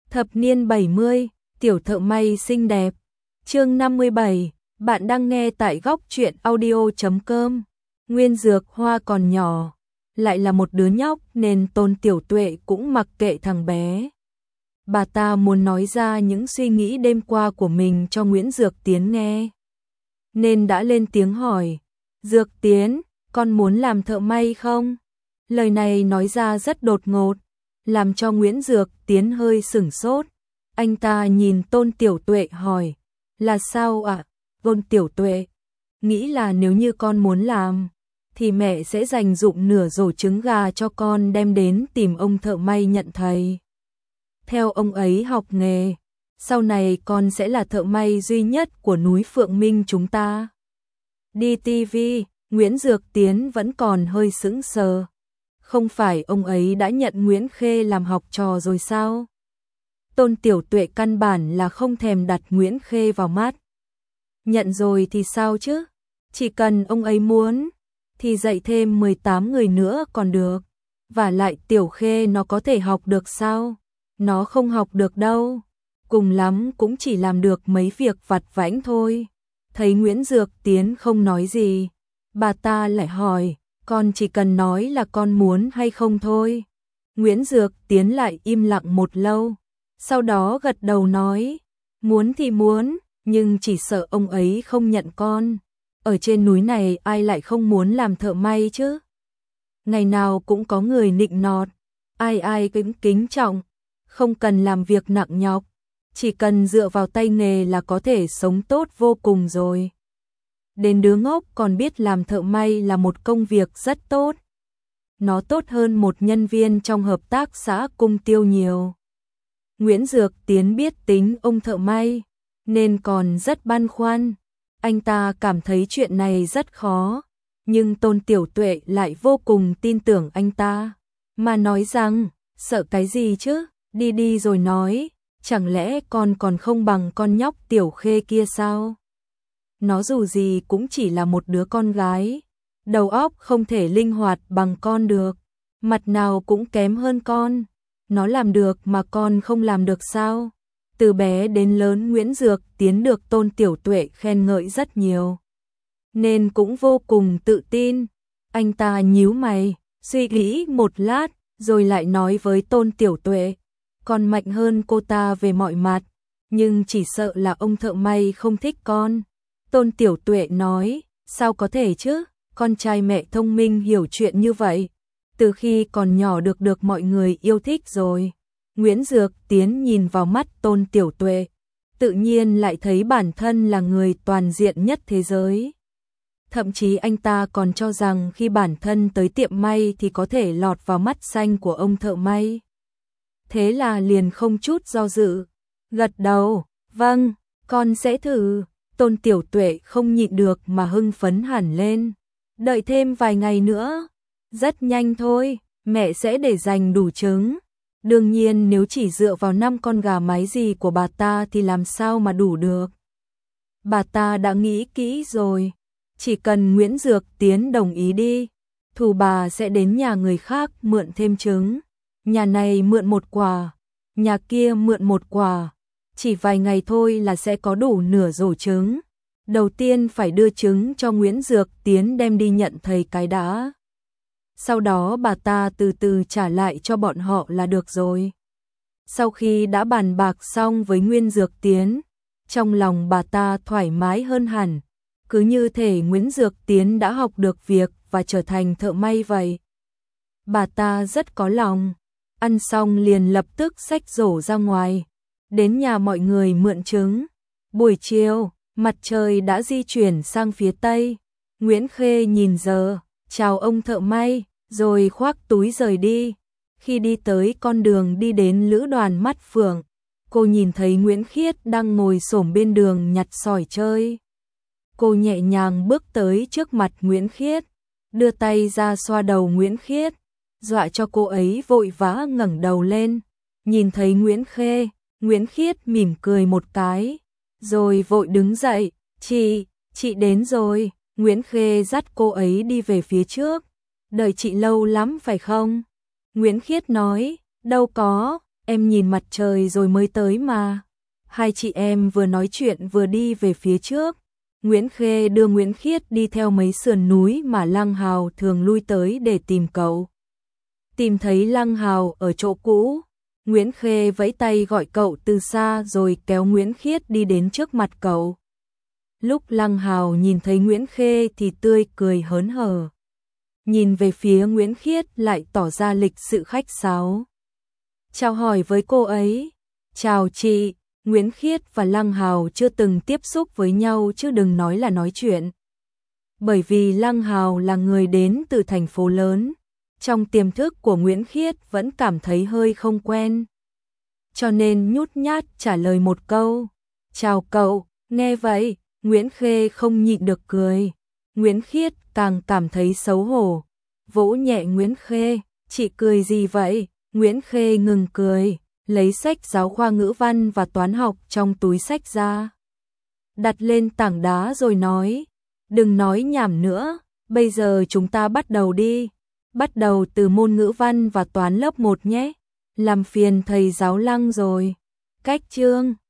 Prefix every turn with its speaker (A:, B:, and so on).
A: Thập niên 70, tiểu thợ may xinh đẹp. Chương 57, bạn đang nghe tại góc truyện audio.com. Nguyên Dược Hoa còn nhỏ, lại là một đứa nhóc nên Tôn Tiểu Tuệ cũng mặc kệ thằng bé. Bà ta muốn nói ra những suy nghĩ đêm qua của mình cho Nguyễn Dược Tiến nghe, nên đã lên tiếng hỏi, Dược Tiến, con muốn làm thợ may không? Lời này nói ra rất đột ngột, làm cho Nguyễn Dược Tiến hơi sửng sốt. Anh ta nhìn Tôn Tiểu Tuệ hỏi, là sao ạ? Tôn Tiểu Tuệ, nghĩ là nếu như con muốn làm, thì mẹ sẽ dành dụm nửa rổ trứng gà cho con đem đến tìm ông thợ may nhận thầy. Theo ông ấy học nghề, sau này con sẽ là thợ may duy nhất của núi Phượng Minh chúng ta. Đi TV, Nguyễn Dược Tiến vẫn còn hơi sững sờ. Không phải ông ấy đã nhận Nguyễn Khê làm học trò rồi sao? Tôn Tiểu Tuệ căn bản là không thèm đặt Nguyễn Khê vào mắt. Nhận rồi thì sao chứ? Chỉ cần ông ấy muốn, thì dạy thêm 18 người nữa còn được. Và lại Tiểu Khê nó có thể học được sao? Nó không học được đâu. Cùng lắm cũng chỉ làm được mấy việc vặt vãnh thôi. Thấy Nguyễn Dược Tiến không nói gì, bà ta lại hỏi, con chỉ cần nói là con muốn hay không thôi. Nguyễn Dược Tiến lại im lặng một lâu, sau đó gật đầu nói, muốn thì muốn, nhưng chỉ sợ ông ấy không nhận con. Ở trên núi này ai lại không muốn làm thợ may chứ? Ngày nào cũng có người nịnh nọt, ai ai cũng kính trọng, không cần làm việc nặng nhọc, chỉ cần dựa vào tay nghề là có thể sống tốt vô cùng rồi. Đến đứa ngốc còn biết làm thợ may là một công việc rất tốt. Nó tốt hơn một nhân viên trong hợp tác xã Cung Tiêu nhiều. Nguyễn Dược Tiến biết tính ông thợ may, nên còn rất băn khoăn. Anh ta cảm thấy chuyện này rất khó, nhưng Tôn Tiểu Tuệ lại vô cùng tin tưởng anh ta, mà nói rằng, sợ cái gì chứ, đi đi rồi nói, chẳng lẽ con còn không bằng con nhóc Tiểu Khê kia sao? Nó dù gì cũng chỉ là một đứa con gái, đầu óc không thể linh hoạt bằng con được, mặt nào cũng kém hơn con. Nó làm được mà con không làm được sao? Từ bé đến lớn Nguyễn Dược Tiến được Tôn Tiểu Tuệ khen ngợi rất nhiều, nên cũng vô cùng tự tin. Anh ta nhíu mày, suy nghĩ một lát, rồi lại nói với Tôn Tiểu Tuệ, con mạnh hơn cô ta về mọi mặt, nhưng chỉ sợ là ông thợ may không thích con. Tôn Tiểu Tuệ nói, sao có thể chứ, con trai mẹ thông minh hiểu chuyện như vậy, từ khi còn nhỏ được mọi người yêu thích rồi. Nguyễn Dược Tiến nhìn vào mắt Tôn Tiểu Tuệ, tự nhiên lại thấy bản thân là người toàn diện nhất thế giới. Thậm chí anh ta còn cho rằng khi bản thân tới tiệm may thì có thể lọt vào mắt xanh của ông thợ may. Thế là liền không chút do dự, gật đầu, vâng, con sẽ thử. Tôn Tiểu Tuệ không nhịn được mà hưng phấn hẳn lên, đợi thêm vài ngày nữa. Rất nhanh thôi, mẹ sẽ để dành đủ trứng. Đương nhiên nếu chỉ dựa vào 5 con gà mái gì của bà ta thì làm sao mà đủ được. Bà ta đã nghĩ kỹ rồi, chỉ cần Nguyễn Dược Tiến đồng ý đi, thù bà sẽ đến nhà người khác mượn thêm trứng. Nhà này mượn 1 quả, nhà kia mượn 1 quả, chỉ vài ngày thôi là sẽ có đủ nửa rổ trứng. Đầu tiên phải đưa trứng cho Nguyễn Dược Tiến đem đi nhận thầy cái đã. Sau đó bà ta từ từ trả lại cho bọn họ là được rồi. Sau khi đã bàn bạc xong với Nguyễn Dược Tiến, trong lòng bà ta thoải mái hơn hẳn, cứ như thể Nguyễn Dược Tiến đã học được việc và trở thành thợ may vậy. Bà ta rất có lòng, ăn xong liền lập tức xách rổ ra ngoài, đến nhà mọi người mượn trứng. Buổi chiều, mặt trời đã di chuyển sang phía tây. Nguyễn Khê nhìn giờ, chào ông thợ may, rồi khoác túi rời đi. Khi đi tới con đường đi đến lữ đoàn Mắt Phượng, cô nhìn thấy Nguyễn Khiết đang ngồi xổm bên đường nhặt sỏi chơi. Cô nhẹ nhàng bước tới trước mặt Nguyễn Khiết, đưa tay ra xoa đầu Nguyễn Khiết, dọa cho cô ấy vội vã ngẩng đầu lên. Nhìn thấy Nguyễn Khê, Nguyễn Khiết mỉm cười một cái, rồi vội đứng dậy, chị đến rồi. Nguyễn Khê dắt cô ấy đi về phía trước. Đợi chị lâu lắm phải không? Nguyễn Khiết nói, đâu có, em nhìn mặt trời rồi mới tới mà. Hai chị em vừa nói chuyện vừa đi về phía trước. Nguyễn Khê đưa Nguyễn Khiết đi theo mấy sườn núi mà Lăng Hào thường lui tới để tìm cậu. Tìm thấy Lăng Hào ở chỗ cũ, Nguyễn Khê vẫy tay gọi cậu từ xa rồi kéo Nguyễn Khiết đi đến trước mặt cậu. Lúc Lăng Hào nhìn thấy Nguyễn Khê thì tươi cười hớn hở. Nhìn về phía Nguyễn Khiết lại tỏ ra lịch sự khách sáo. Chào hỏi với cô ấy. Chào chị. Nguyễn Khiết và Lăng Hào chưa từng tiếp xúc với nhau chứ đừng nói là nói chuyện. Bởi vì Lăng Hào là người đến từ thành phố lớn, trong tiềm thức của Nguyễn Khiết vẫn cảm thấy hơi không quen. Cho nên nhút nhát trả lời một câu. Chào cậu. Nghe vậy, Nguyễn Khê không nhịn được cười. Nguyễn Khiết càng cảm thấy xấu hổ. Vỗ nhẹ Nguyễn Khê. Chị cười gì vậy? Nguyễn Khê ngừng cười, lấy sách giáo khoa ngữ văn và toán học trong túi sách ra, đặt lên tảng đá rồi nói, đừng nói nhảm nữa, bây giờ chúng ta bắt đầu đi, bắt đầu từ môn ngữ văn và toán lớp 1 nhé, làm phiền thầy giáo Lăng rồi. Cách chương